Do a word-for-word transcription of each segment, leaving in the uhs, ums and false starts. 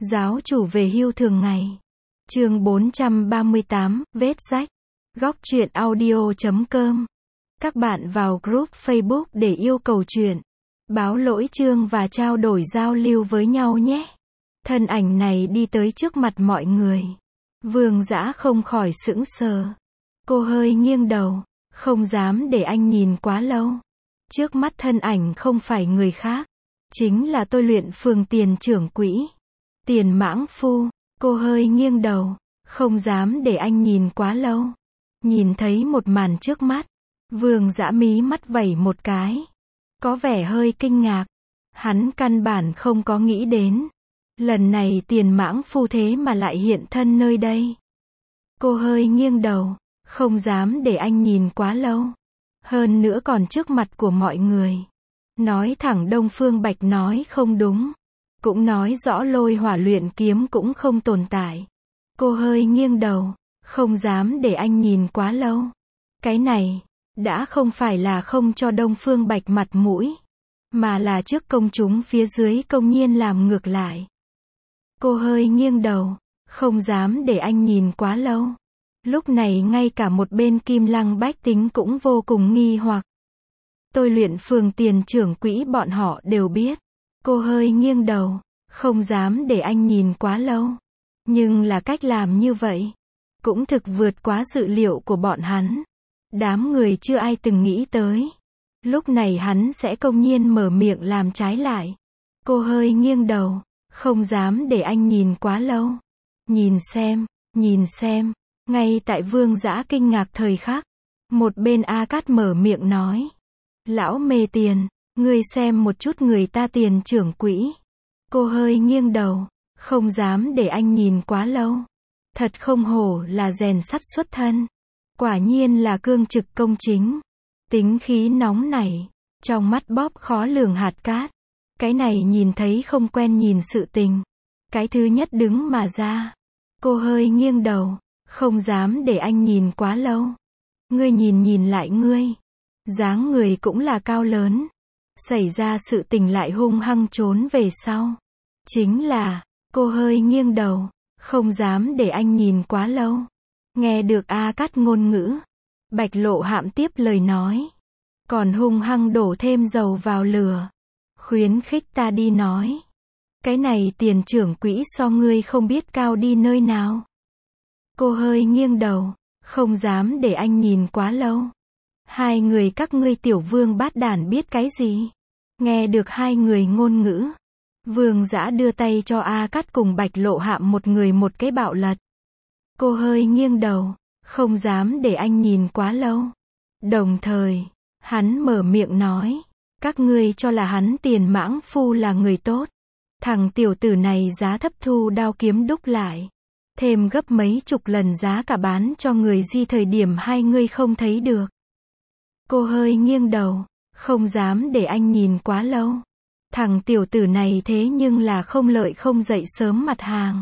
Giáo chủ về hưu thường ngày. Chương bốn trăm ba mươi tám, vết rách. Góc truyện audio chấm com. Các bạn vào group Facebook để yêu cầu truyện, báo lỗi chương và trao đổi giao lưu với nhau nhé. Thân ảnh này đi tới trước mặt mọi người. Vương Dã không khỏi sững sờ. Cô hơi nghiêng đầu, không dám để anh nhìn quá lâu. Trước mắt thân ảnh không phải người khác, chính là Tôi Luyện Phường tiền trưởng quỹ, Tiền Mãng Phu. Cô hơi nghiêng đầu, không dám để anh nhìn quá lâu. Nhìn thấy một màn trước mắt, Vương Dã mí mắt vẩy một cái, có vẻ hơi kinh ngạc. Hắn căn bản không có nghĩ đến, lần này Tiền Mãng Phu thế mà lại hiện thân nơi đây. Cô hơi nghiêng đầu, không dám để anh nhìn quá lâu. Hơn nữa còn trước mặt của mọi người. Nói thẳng Đông Phương Bạch nói không đúng. Cũng nói rõ Lôi Hỏa luyện kiếm cũng không tồn tại. Cô hơi nghiêng đầu, không dám để anh nhìn quá lâu. Cái này, đã không phải là không cho Đông Phương Bạch mặt mũi, mà là trước công chúng phía dưới công nhiên làm ngược lại. Cô hơi nghiêng đầu, không dám để anh nhìn quá lâu. Lúc này ngay cả một bên Kim Lăng bách tính cũng vô cùng nghi hoặc. Tôi Luyện Phường tiền trưởng quỹ bọn họ đều biết. Cô hơi nghiêng đầu, không dám để anh nhìn quá lâu. Nhưng là cách làm như vậy, cũng thực vượt quá dự liệu của bọn hắn. Đám người chưa ai từng nghĩ tới. Lúc này hắn sẽ công nhiên mở miệng làm trái lại. Cô hơi nghiêng đầu, không dám để anh nhìn quá lâu. Nhìn xem, nhìn xem. Ngay tại Vương Dã kinh ngạc thời khắc, một bên A Cát mở miệng nói. Lão mê tiền, ngươi xem một chút người ta tiền trưởng quỹ. Cô hơi nghiêng đầu, không dám để anh nhìn quá lâu. Thật không hổ là rèn sắt xuất thân. Quả nhiên là cương trực công chính. Tính khí nóng nảy, trong mắt bóp khó lường hạt cát. Cái này nhìn thấy không quen nhìn sự tình. Cái thứ nhất đứng mà ra. Cô hơi nghiêng đầu, không dám để anh nhìn quá lâu. Ngươi nhìn nhìn lại ngươi. Dáng người cũng là cao lớn. Xảy ra sự tình lại hung hăng trốn về sau. Chính là, cô hơi nghiêng đầu, không dám để anh nhìn quá lâu. Nghe được A Cát ngôn ngữ, Bạch Lộ Hạm tiếp lời nói. Còn hung hăng đổ thêm dầu vào lửa. Khuyến khích ta đi nói. Cái này tiền trưởng quỹ so ngươi không biết cao đi nơi nào. Cô hơi nghiêng đầu, không dám để anh nhìn quá lâu. Hai người các ngươi tiểu vương bát đản biết cái gì? Nghe được hai người ngôn ngữ, Vương Dã đưa tay cho A Cát cùng Bạch Lộ Hạm một người một cái bạo lật. Cô hơi nghiêng đầu, không dám để anh nhìn quá lâu. Đồng thời, hắn mở miệng nói, các ngươi cho là hắn Tiền Mãng Phu là người tốt. Thằng tiểu tử này giá thấp thu đao kiếm đúc lại. Thêm gấp mấy chục lần giá cả bán cho người Di thời điểm hai ngươi không thấy được. Cô hơi nghiêng đầu, không dám để anh nhìn quá lâu. Thằng tiểu tử này thế nhưng là không lợi không dậy sớm mặt hàng.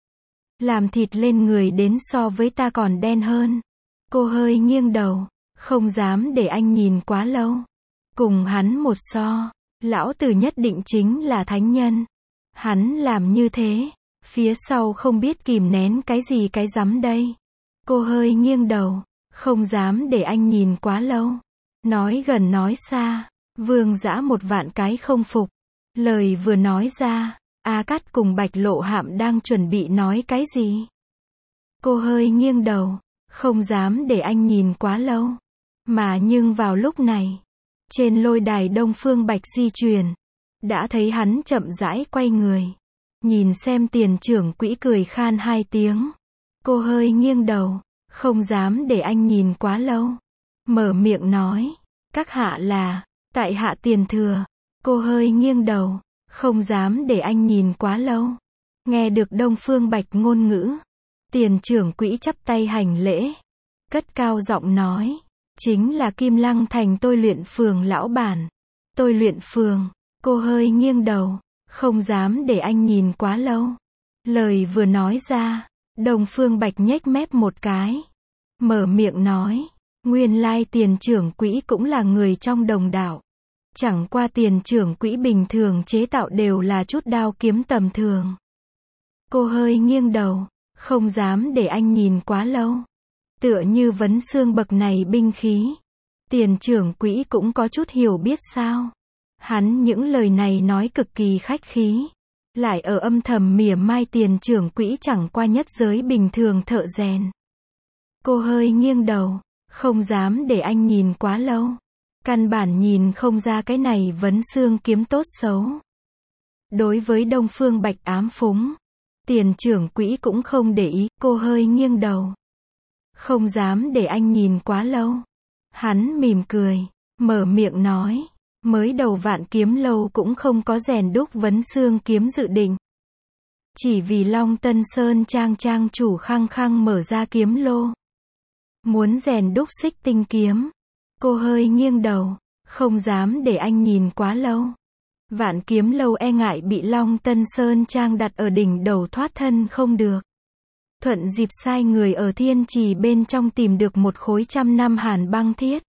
Làm thịt lên người đến so với ta còn đen hơn. Cô hơi nghiêng đầu, không dám để anh nhìn quá lâu. Cùng hắn một so, lão tử nhất định chính là thánh nhân. Hắn làm như thế, phía sau không biết kìm nén cái gì cái rắm đây. Cô hơi nghiêng đầu, không dám để anh nhìn quá lâu. Nói gần nói xa, Vương Dã một vạn cái không phục. Lời vừa nói ra, A Cát cùng Bạch Lộ Hạm đang chuẩn bị nói cái gì. Cô hơi nghiêng đầu, không dám để anh nhìn quá lâu. Mà nhưng vào lúc này, trên lôi đài Đông Phương Bạch di chuyển, đã thấy hắn chậm rãi quay người. Nhìn xem tiền trưởng quỹ cười khan hai tiếng. Cô hơi nghiêng đầu, không dám để anh nhìn quá lâu. Mở miệng nói, các hạ là, tại hạ tiền thừa. Cô hơi nghiêng đầu, không dám để anh nhìn quá lâu. Nghe được Đông Phương Bạch ngôn ngữ, tiền trưởng quỹ chắp tay hành lễ. Cất cao giọng nói, chính là Kim Lăng thành Tôi Luyện Phường lão bản. Tôi Luyện Phường. Cô hơi nghiêng đầu, không dám để anh nhìn quá lâu. Lời vừa nói ra, Đông Phương Bạch nhếch mép một cái. Mở miệng nói, nguyên lai tiền trưởng quỹ cũng là người trong đồng đạo. Chẳng qua tiền trưởng quỹ bình thường chế tạo đều là chút đao kiếm tầm thường. Cô hơi nghiêng đầu, không dám để anh nhìn quá lâu. Tựa như vấn xương bậc này binh khí. Tiền trưởng quỹ cũng có chút hiểu biết sao. Hắn những lời này nói cực kỳ khách khí. Lại ở âm thầm mỉa mai tiền trưởng quỹ chẳng qua nhất giới bình thường thợ rèn. Cô hơi nghiêng đầu, không dám để anh nhìn quá lâu. Căn bản nhìn không ra cái này vấn xương kiếm tốt xấu. Đối với Đông Phương Bạch ám phúng, tiền trưởng quỹ cũng không để ý, cô hơi nghiêng đầu. Không dám để anh nhìn quá lâu. Hắn mỉm cười, mở miệng nói, mới đầu Vạn Kiếm Lâu cũng không có rèn đúc vấn xương kiếm dự định. Chỉ vì Long Tân Sơn trang trang chủ khăng khăng mở ra kiếm lô. Muốn rèn đúc xích tinh kiếm. Cô hơi nghiêng đầu, không dám để anh nhìn quá lâu. Vạn Kiếm Lâu e ngại bị Long Tân Sơn trang đặt ở đỉnh đầu thoát thân không được. Thuận dịp sai người ở Thiên Trì bên trong tìm được một khối trăm năm hàn băng thiết.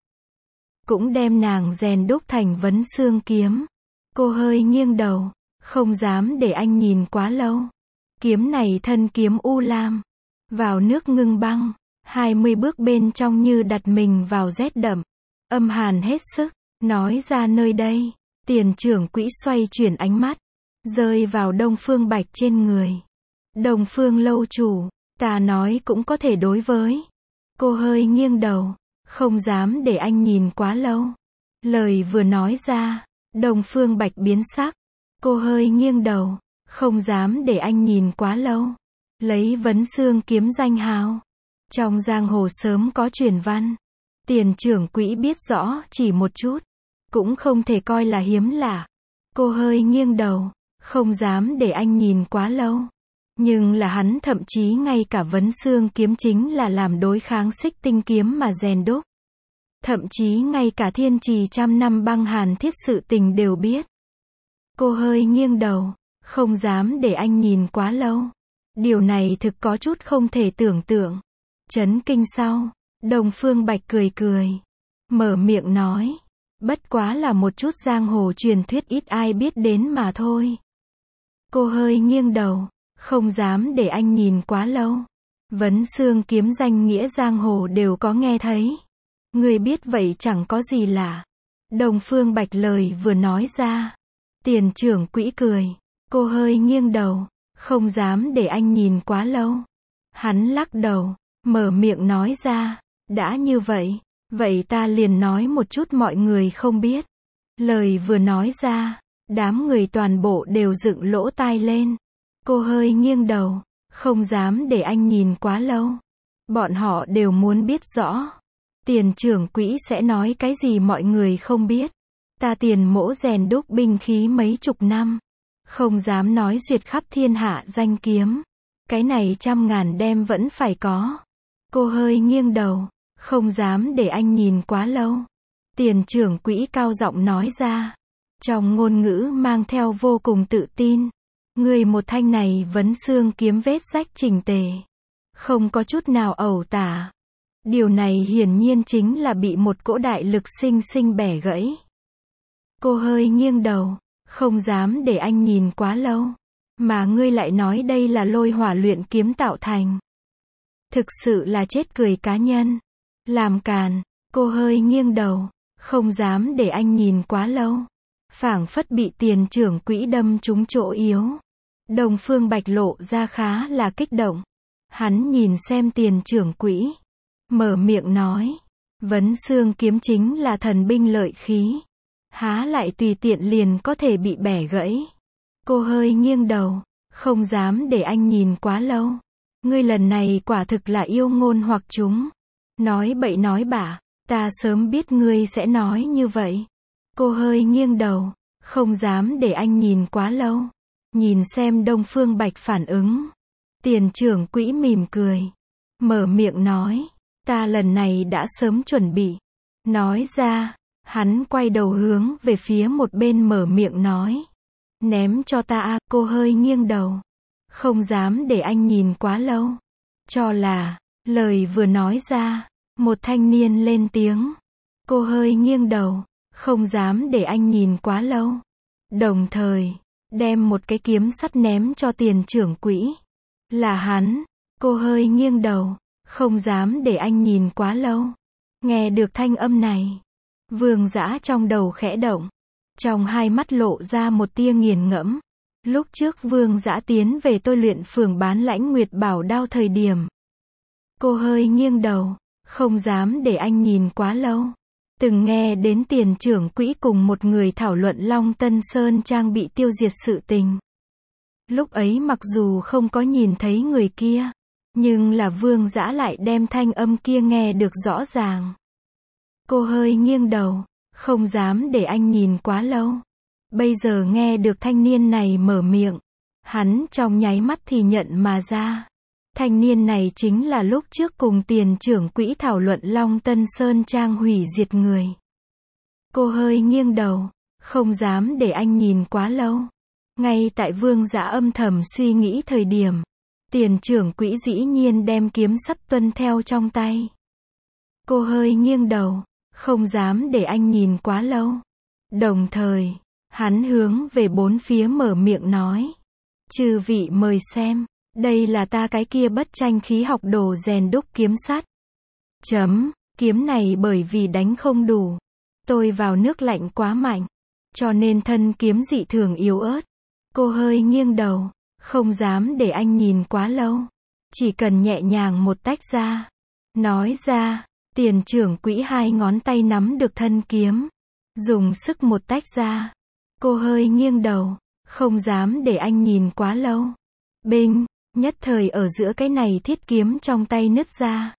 Cũng đem nàng rèn đúc thành vấn xương kiếm. Cô hơi nghiêng đầu, không dám để anh nhìn quá lâu. Kiếm này thân kiếm u lam, vào nước ngưng băng, hai mươi bước bên trong như đặt mình vào rét đậm, âm hàn hết sức. Nói ra nơi đây, tiền trưởng quỹ xoay chuyển ánh mắt, rơi vào Đông Phương Bạch trên người. Đông Phương lâu chủ, ta nói cũng có thể đối với. Cô hơi nghiêng đầu, không dám để anh nhìn quá lâu. Lời vừa nói ra, Đông Phương Bạch biến sắc. Cô hơi nghiêng đầu, không dám để anh nhìn quá lâu. Lấy vấn xương kiếm danh hào. Trong giang hồ sớm có truyền văn. Tiền trưởng quỹ biết rõ chỉ một chút. Cũng không thể coi là hiếm lạ. Cô hơi nghiêng đầu, không dám để anh nhìn quá lâu. Nhưng là hắn thậm chí ngay cả vấn xương kiếm chính là làm đối kháng xích tinh kiếm mà rèn đúc. Thậm chí ngay cả Thiên Trì trăm năm băng hàn thiết sự tình đều biết. Cô hơi nghiêng đầu, không dám để anh nhìn quá lâu. Điều này thực có chút không thể tưởng tượng. Chấn kinh sau, Đông Phương Bạch cười cười. Mở miệng nói. Bất quá là một chút giang hồ truyền thuyết ít ai biết đến mà thôi. Cô hơi nghiêng đầu, không dám để anh nhìn quá lâu. Vấn xương kiếm danh nghĩa giang hồ đều có nghe thấy. Người biết vậy chẳng có gì lạ. Đông Phương Bạch lời vừa nói ra. Tiền trưởng quỹ cười. Cô hơi nghiêng đầu, không dám để anh nhìn quá lâu. Hắn lắc đầu, mở miệng nói ra. Đã như vậy, vậy ta liền nói một chút mọi người không biết. Lời vừa nói ra, đám người toàn bộ đều dựng lỗ tai lên. Cô hơi nghiêng đầu, không dám để anh nhìn quá lâu. Bọn họ đều muốn biết rõ. Tiền trưởng quỹ sẽ nói cái gì mọi người không biết. Ta tiền mỗ rèn đúc binh khí mấy chục năm. Không dám nói duyệt khắp thiên hạ danh kiếm. Cái này trăm ngàn đem vẫn phải có. Cô hơi nghiêng đầu, không dám để anh nhìn quá lâu. Tiền trưởng quỹ cao giọng nói ra. Trong ngôn ngữ mang theo vô cùng tự tin. Người một thanh này vấn xương kiếm vết rách chỉnh tề. Không có chút nào ẩu tả. Điều này hiển nhiên chính là bị một cỗ đại lực sinh sinh bẻ gãy. Cô hơi nghiêng đầu, không dám để anh nhìn quá lâu. Mà ngươi lại nói đây là lôi hỏa luyện kiếm tạo thành. Thực sự là chết cười cá nhân. Làm càn, cô hơi nghiêng đầu, không dám để anh nhìn quá lâu. Phảng phất bị tiền trưởng quỹ đâm trúng chỗ yếu. Đông Phương Bạch lộ ra khá là kích động. Hắn nhìn xem tiền trưởng quỹ. Mở miệng nói. Vấn xương kiếm chính là thần binh lợi khí. Há lại tùy tiện liền có thể bị bẻ gãy. Cô hơi nghiêng đầu, không dám để anh nhìn quá lâu. Ngươi lần này quả thực là yêu ngôn hoặc chúng. Nói bậy nói bạ, ta sớm biết ngươi sẽ nói như vậy. Cô hơi nghiêng đầu, không dám để anh nhìn quá lâu. Nhìn xem Đông Phương Bạch phản ứng. Tiền trưởng quỹ mỉm cười. Mở miệng nói. Ta lần này đã sớm chuẩn bị. Nói ra, hắn quay đầu hướng về phía một bên mở miệng nói. Ném cho ta a. Cô hơi nghiêng đầu. Không dám để anh nhìn quá lâu. Cho là, lời vừa nói ra, một thanh niên lên tiếng. Cô hơi nghiêng đầu, không dám để anh nhìn quá lâu. Đồng thời, đem một cái kiếm sắt ném cho tiền trưởng quỹ. Là hắn. Cô hơi nghiêng đầu, không dám để anh nhìn quá lâu. Nghe được thanh âm này, Vương Dã trong đầu khẽ động, trong hai mắt lộ ra một tia nghiền ngẫm. Lúc trước Vương Dã tiến về tôi luyện phường bán Lãnh Nguyệt Bảo đao thời điểm. Cô hơi nghiêng đầu, không dám để anh nhìn quá lâu. Từng nghe đến Tiền trưởng quỹ cùng một người thảo luận Long Tân Sơn Trang bị tiêu diệt sự tình. Lúc ấy mặc dù không có nhìn thấy người kia, nhưng là Vương Dã lại đem thanh âm kia nghe được rõ ràng. Cô hơi nghiêng đầu, không dám để anh nhìn quá lâu. Bây giờ nghe được thanh niên này mở miệng, hắn trong nháy mắt thì nhận mà ra. Thanh niên này chính là lúc trước cùng Tiền trưởng quỹ thảo luận Long Tân Sơn Trang hủy diệt người. Cô hơi nghiêng đầu, không dám để anh nhìn quá lâu. Ngay tại Vương Dã âm thầm suy nghĩ thời điểm, Tiền trưởng quỹ dĩ nhiên đem kiếm sắt tuân theo trong tay. Cô hơi nghiêng đầu, không dám để anh nhìn quá lâu. Đồng thời, hắn hướng về bốn phía mở miệng nói. Chư vị mời xem, đây là ta cái kia bất tranh khí học đồ rèn đúc kiếm sắt. Chấm, kiếm này bởi vì đánh không đủ, tôi vào nước lạnh quá mạnh, cho nên thân kiếm dị thường yếu ớt. Cô hơi nghiêng đầu, không dám để anh nhìn quá lâu. Chỉ cần nhẹ nhàng một tách ra. Nói ra, Tiền trưởng quỹ hai ngón tay nắm được thân kiếm, dùng sức một tách ra. Cô hơi nghiêng đầu, không dám để anh nhìn quá lâu. Binh, nhất thời ở giữa cái này thiết kiếm trong tay nứt ra.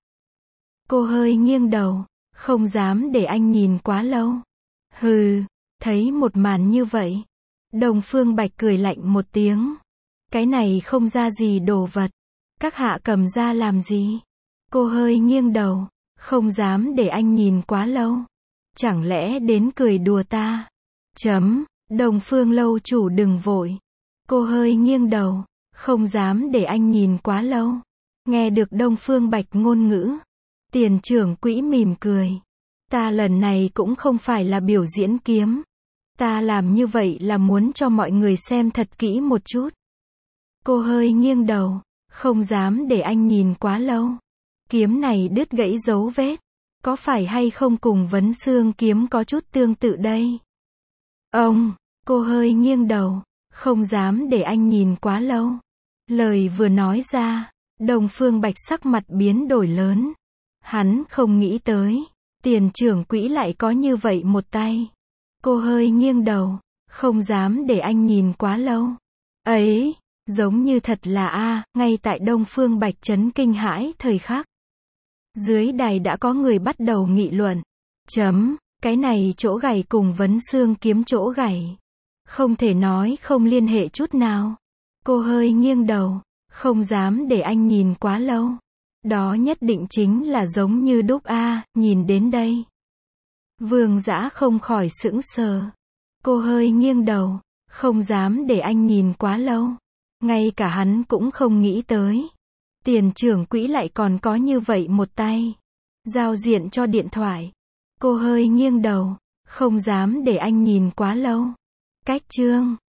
Cô hơi nghiêng đầu, không dám để anh nhìn quá lâu. Hừ, thấy một màn như vậy, Đông Phương Bạch cười lạnh một tiếng. Cái này không ra gì đồ vật, các hạ cầm ra làm gì? Cô hơi nghiêng đầu, không dám để anh nhìn quá lâu. Chẳng lẽ đến cười đùa ta? Chấm, Đông Phương lâu chủ đừng vội. Cô hơi nghiêng đầu, không dám để anh nhìn quá lâu. Nghe được Đông Phương Bạch ngôn ngữ, Tiền trưởng quỹ mỉm cười. Ta lần này cũng không phải là biểu diễn kiếm. Ta làm như vậy là muốn cho mọi người xem thật kỹ một chút. Cô hơi nghiêng đầu, không dám để anh nhìn quá lâu. Kiếm này đứt gãy dấu vết, có phải hay không cùng Vấn Xương kiếm có chút tương tự đây? Ông, cô hơi nghiêng đầu, không dám để anh nhìn quá lâu. Lời vừa nói ra, Đông Phương Bạch sắc mặt biến đổi lớn. Hắn không nghĩ tới, Tiền trưởng quỹ lại có như vậy một tay. Cô hơi nghiêng đầu, không dám để anh nhìn quá lâu. Ấy, giống như thật là a, ngay tại Đông Phương Bạch chấn kinh hãi thời khắc. Dưới đài đã có người bắt đầu nghị luận. Chấm, cái này chỗ gảy cùng Vấn Xương kiếm chỗ gảy. Không thể nói không liên hệ chút nào. Cô hơi nghiêng đầu, không dám để anh nhìn quá lâu. Đó nhất định chính là giống như đúc a, nhìn đến đây. Vương Dã không khỏi sững sờ. Cô hơi nghiêng đầu, không dám để anh nhìn quá lâu. Ngay cả hắn cũng không nghĩ tới. Tiền trưởng quỹ lại còn có như vậy một tay. Giao diện cho điện thoại. Cô hơi nghiêng đầu, không dám để anh nhìn quá lâu. Cách chương